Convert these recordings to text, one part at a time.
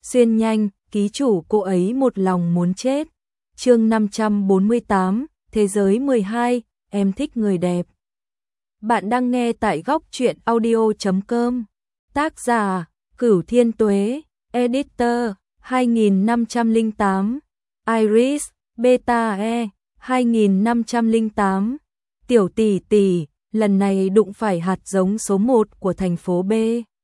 Xuyên nhanh, ký chủ cô ấy một lòng muốn chết. Chương 548, Thế giới 12, em thích người đẹp. Bạn đang nghe tại góc truyện audio.com. Tác giả, Cửu Thiên Tuế, Editor, 2508, Iris, Beta E, 2508. Tiểu tỷ tỷ, lần này đụng phải hạt giống số 1 của thành phố B.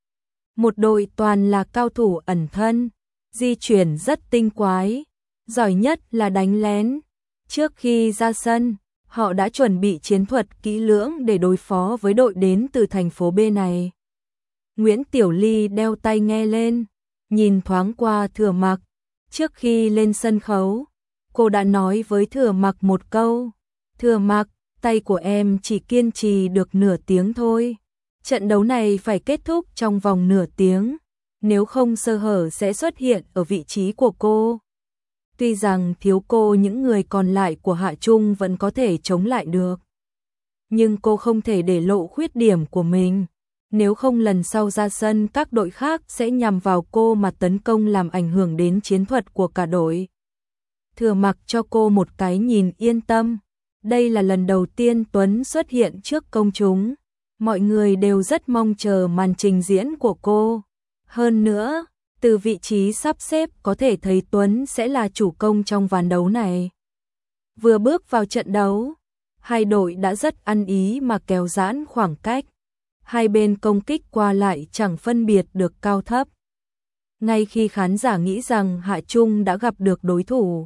Một đội toàn là cao thủ ẩn thân, di chuyển rất tinh quái, giỏi nhất là đánh lén. Trước khi ra sân, họ đã chuẩn bị chiến thuật kỹ lưỡng để đối phó với đội đến từ thành phố B này. Nguyễn Tiểu Ly đeo tai nghe lên, nhìn thoáng qua Thừa Mặc. Trước khi lên sân khấu, cô đã nói với Thừa Mặc một câu: Thừa Mặc, tay của em chỉ kiên trì được nửa tiếng thôi. Trận đấu này phải kết thúc trong vòng nửa tiếng, nếu không sơ hở sẽ xuất hiện ở vị trí của cô. Tuy rằng thiếu cô, những người còn lại của Hạ Trung vẫn có thể chống lại được, nhưng cô không thể để lộ khuyết điểm của mình. Nếu không lần sau ra sân các đội khác sẽ nhằm vào cô mà tấn công, làm ảnh hưởng đến chiến thuật của cả đội. Thừa Mặc cho cô một cái nhìn yên tâm. Đây là lần đầu tiên Tuấn xuất hiện trước công chúng. Mọi người đều rất mong chờ màn trình diễn của cô. Hơn nữa, từ vị trí sắp xếp có thể thấy Tuấn sẽ là chủ công trong ván đấu này. Vừa bước vào trận đấu, hai đội đã rất ăn ý mà kéo giãn khoảng cách. Hai bên công kích qua lại chẳng phân biệt được cao thấp. Ngay khi khán giả nghĩ rằng Hạ Trung đã gặp được đối thủ,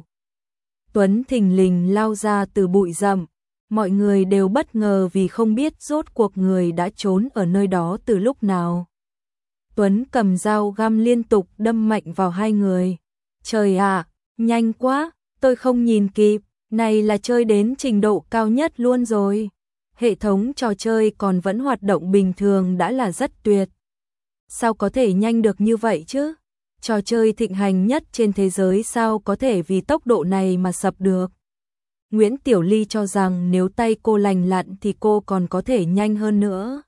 Tuấn thình lình lao ra từ bụi rậm. Mọi người đều bất ngờ vì không biết rốt cuộc người đã trốn ở nơi đó từ lúc nào. Tuấn cầm dao găm liên tục đâm mạnh vào hai người. Trời ạ, nhanh quá, tôi không nhìn kịp, này là chơi đến trình độ cao nhất luôn rồi. Hệ thống trò chơi còn vẫn hoạt động bình thường đã là rất tuyệt. Sao có thể nhanh được như vậy chứ? Trò chơi thịnh hành nhất trên thế giới sao có thể vì tốc độ này mà sập được? Nguyễn Tiểu Ly cho rằng nếu tay cô lành lặn thì cô còn có thể nhanh hơn nữa.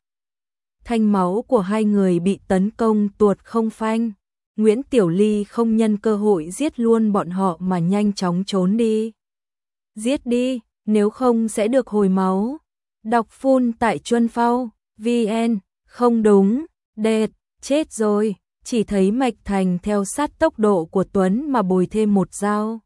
Thanh máu của hai người bị tấn công tuột không phanh. Nguyễn Tiểu Ly không nhân cơ hội giết luôn bọn họ mà nhanh chóng trốn đi. Giết đi, nếu không sẽ được hồi máu. Đọc full tại Chuân Phao, VN, không đúng, đệt, chết rồi. Chỉ thấy Mạch Thành theo sát tốc độ của Tuấn mà bồi thêm một dao.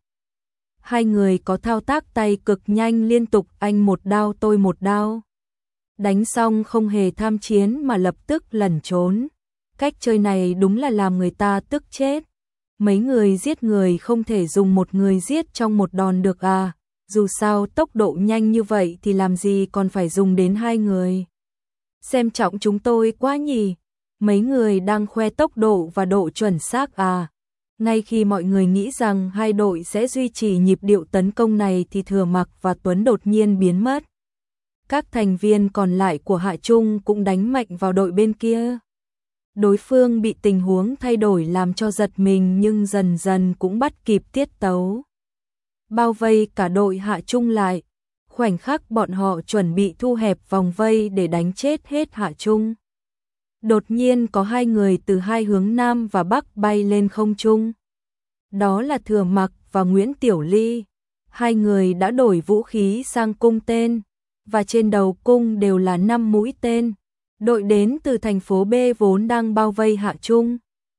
Hai người có thao tác tay cực nhanh, liên tục anh một đao tôi một đao. Đánh xong không hề tham chiến mà lập tức lẩn trốn. Cách chơi này đúng là làm người ta tức chết. Mấy người giết người không thể dùng một người giết trong một đòn được à? Dù sao tốc độ nhanh như vậy thì làm gì còn phải dùng đến hai người. Xem trọng chúng tôi quá nhỉ. Mấy người đang khoe tốc độ và độ chuẩn xác à? Ngay khi mọi người nghĩ rằng hai đội sẽ duy trì nhịp điệu tấn công này thì Thừa Mặc và Tuấn đột nhiên biến mất. Các thành viên còn lại của Hạ Trung cũng đánh mạnh vào đội bên kia. Đối phương bị tình huống thay đổi làm cho giật mình, nhưng dần dần cũng bắt kịp tiết tấu. Bao vây cả đội Hạ Trung lại. Khoảnh khắc bọn họ chuẩn bị thu hẹp vòng vây để đánh chết hết Hạ Trung, đột nhiên có hai người từ hai hướng Nam và Bắc bay lên không trung. Đó là Thừa Mặc và Nguyễn Tiểu Ly. Hai người đã đổi vũ khí sang cung tên, và trên đầu cung đều là 5 mũi tên. Đội đến từ thành phố B vốn đang bao vây Hạ Trung,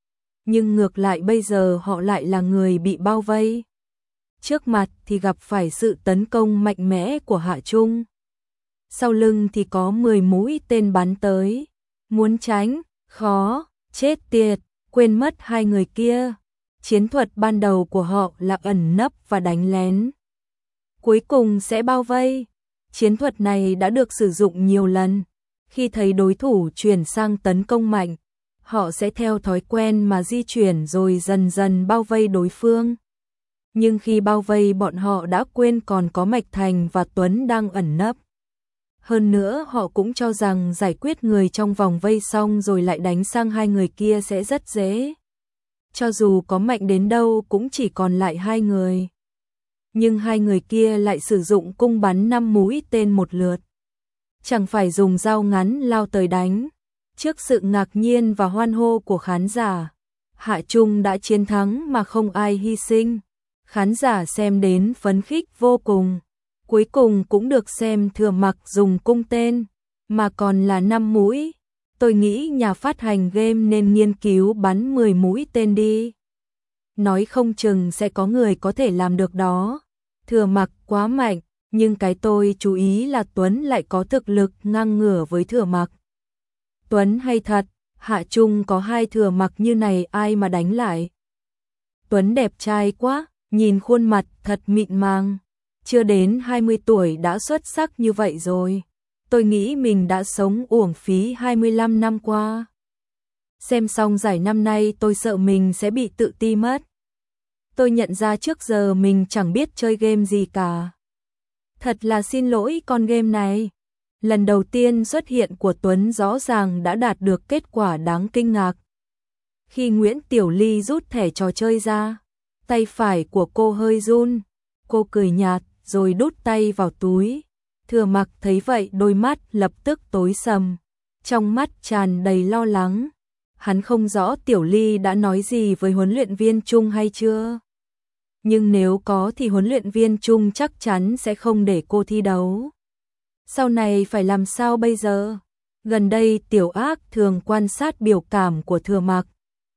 nhưng ngược lại bây giờ họ lại là người bị bao vây. Trước mặt thì gặp phải sự tấn công mạnh mẽ của Hạ Trung, sau lưng thì có 10 mũi tên bắn tới. Muốn tránh, khó, chết tiệt, quên mất hai người kia. Chiến thuật ban đầu của họ là ẩn nấp và đánh lén, cuối cùng sẽ bao vây. Chiến thuật này đã được sử dụng nhiều lần. Khi thấy đối thủ chuyển sang tấn công mạnh, họ sẽ theo thói quen mà di chuyển rồi dần dần bao vây đối phương. Nhưng khi bao vây bọn họ đã quên còn có Mạch Thành và Tuấn đang ẩn nấp. Hơn nữa họ cũng cho rằng giải quyết người trong vòng vây xong rồi lại đánh sang hai người kia sẽ rất dễ. Cho dù có mạnh đến đâu cũng chỉ còn lại hai người. Nhưng hai người kia lại sử dụng cung bắn 5 mũi tên một lượt. Chẳng phải dùng dao ngắn lao tới đánh. Trước sự ngạc nhiên và hoan hô của khán giả, Hạ Trung đã chiến thắng mà không ai hy sinh. Khán giả xem đến phấn khích vô cùng. Cuối cùng cũng được xem Thừa Mặc dùng cung tên, mà còn là 5 mũi. Tôi nghĩ nhà phát hành game nên nghiên cứu bắn 10 mũi tên đi. Nói không chừng sẽ có người có thể làm được đó. Thừa Mặc quá mạnh, nhưng cái tôi chú ý là Tuấn lại có thực lực ngang ngửa với Thừa Mặc. Tuấn hay thật, Hạ Trung có 2 Thừa Mặc như này ai mà đánh lại. Tuấn đẹp trai quá, nhìn khuôn mặt thật mịn màng. Chưa đến 20 tuổi đã xuất sắc như vậy rồi. Tôi nghĩ mình đã sống uổng phí 25 năm qua. Xem xong giải năm nay tôi sợ mình sẽ bị tự ti mất. Tôi nhận ra trước giờ mình chẳng biết chơi game gì cả. Thật là xin lỗi con game này. Lần đầu tiên xuất hiện của Tuấn rõ ràng đã đạt được kết quả đáng kinh ngạc. Khi Nguyễn Tiểu Ly rút thẻ trò chơi ra, tay phải của cô hơi run. Cô cười nhạt rồi đút tay vào túi. Thừa Mặc thấy vậy đôi mắt lập tức tối sầm, trong mắt tràn đầy lo lắng. Hắn không rõ Tiểu Ly đã nói gì với huấn luyện viên Trung hay chưa. Nhưng nếu có thì huấn luyện viên Trung chắc chắn sẽ không để cô thi đấu. Sau này phải làm sao bây giờ? Gần đây Tiểu Ác thường quan sát biểu cảm của Thừa Mặc.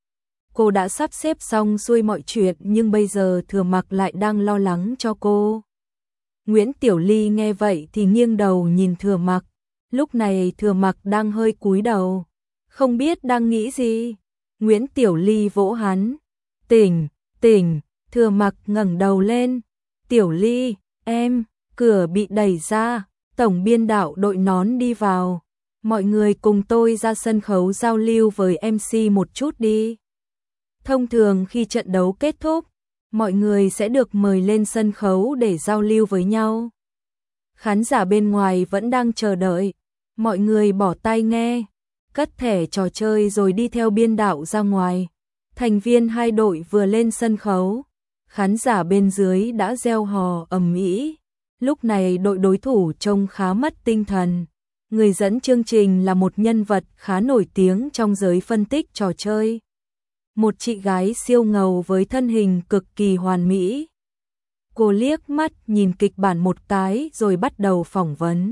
Cô đã sắp xếp xong xuôi mọi chuyện nhưng bây giờ Thừa Mặc lại đang lo lắng cho cô. Nguyễn Tiểu Ly nghe vậy thì nghiêng đầu nhìn Thừa Mặc. Lúc này Thừa Mặc đang hơi cúi đầu, không biết đang nghĩ gì. Nguyễn Tiểu Ly vỗ hắn. Tỉnh, tỉnh. Thừa Mặc ngẩng đầu lên. Tiểu Ly, em. Cửa bị đẩy ra, tổng biên đạo đội nón đi vào. Mọi người cùng tôi ra sân khấu giao lưu với MC một chút đi. Thông thường khi trận đấu kết thúc, mọi người sẽ được mời lên sân khấu để giao lưu với nhau. Khán giả bên ngoài vẫn đang chờ đợi. Mọi người bỏ tai nghe, cất thẻ trò chơi rồi đi theo biên đạo ra ngoài. Thành viên 2 đội vừa lên sân khấu, khán giả bên dưới đã reo hò ầm ĩ. Lúc này đội đối thủ trông khá mất tinh thần. Người dẫn chương trình là một nhân vật khá nổi tiếng trong giới phân tích trò chơi. Một chị gái siêu ngầu với thân hình cực kỳ hoàn mỹ. Cô liếc mắt nhìn kịch bản một cái rồi bắt đầu phỏng vấn.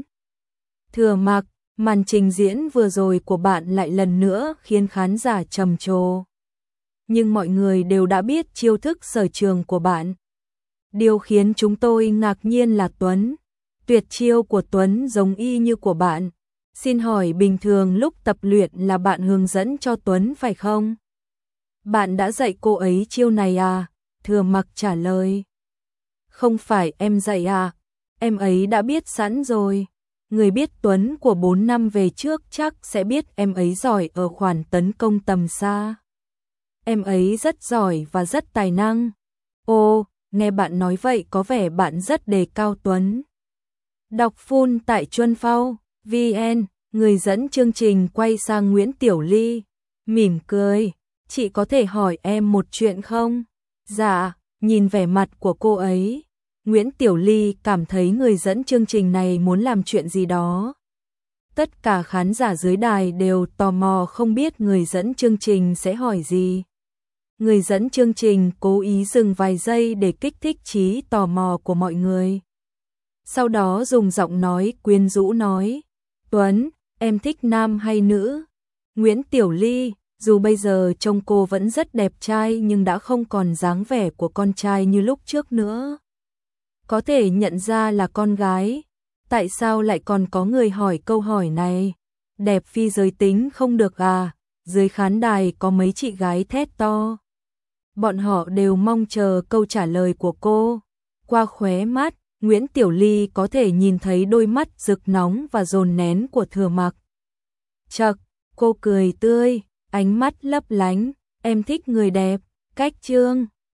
Thừa Mặc, màn trình diễn vừa rồi của bạn lại lần nữa khiến khán giả trầm trồ. Nhưng mọi người đều đã biết chiêu thức sở trường của bạn. Điều khiến chúng tôi ngạc nhiên là Tuấn. Tuyệt chiêu của Tuấn giống y như của bạn. Xin hỏi bình thường lúc tập luyện là bạn hướng dẫn cho Tuấn phải không? Bạn đã dạy cô ấy chiêu này à? Thừa Mặc trả lời. Không phải em dạy à? Em ấy đã biết sẵn rồi. Người biết Tuấn của 4 năm về trước chắc sẽ biết em ấy giỏi ở khoản tấn công tầm xa. Em ấy rất giỏi và rất tài năng. Ồ, nghe bạn nói vậy có vẻ bạn rất đề cao Tuấn. Đọc full tại Chuân Phao, VN, người dẫn chương trình quay sang Nguyễn Tiểu Ly, mỉm cười. Chị có thể hỏi em một chuyện không? Dạ, nhìn vẻ mặt của cô ấy. Nguyễn Tiểu Ly cảm thấy người dẫn chương trình này muốn làm chuyện gì đó. Tất cả khán giả dưới đài đều tò mò không biết người dẫn chương trình sẽ hỏi gì. Người dẫn chương trình cố ý dừng vài giây để kích thích trí tò mò của mọi người. Sau đó dùng giọng nói quyến rũ nói, Tuấn, em thích nam hay nữ? Nguyễn Tiểu Ly, dù bây giờ trông cô vẫn rất đẹp trai nhưng đã không còn dáng vẻ của con trai như lúc trước nữa. Có thể nhận ra là con gái. Tại sao lại còn có người hỏi câu hỏi này? Đẹp phi giới tính không được à? Dưới khán đài có mấy chị gái thét to. Bọn họ đều mong chờ câu trả lời của cô. Qua khóe mắt, Nguyễn Tiểu Ly có thể nhìn thấy đôi mắt rực nóng và dồn nén của Thừa Mặc. Chậc, cô cười tươi, ánh mắt lấp lánh, em thích người đẹp, cách trương.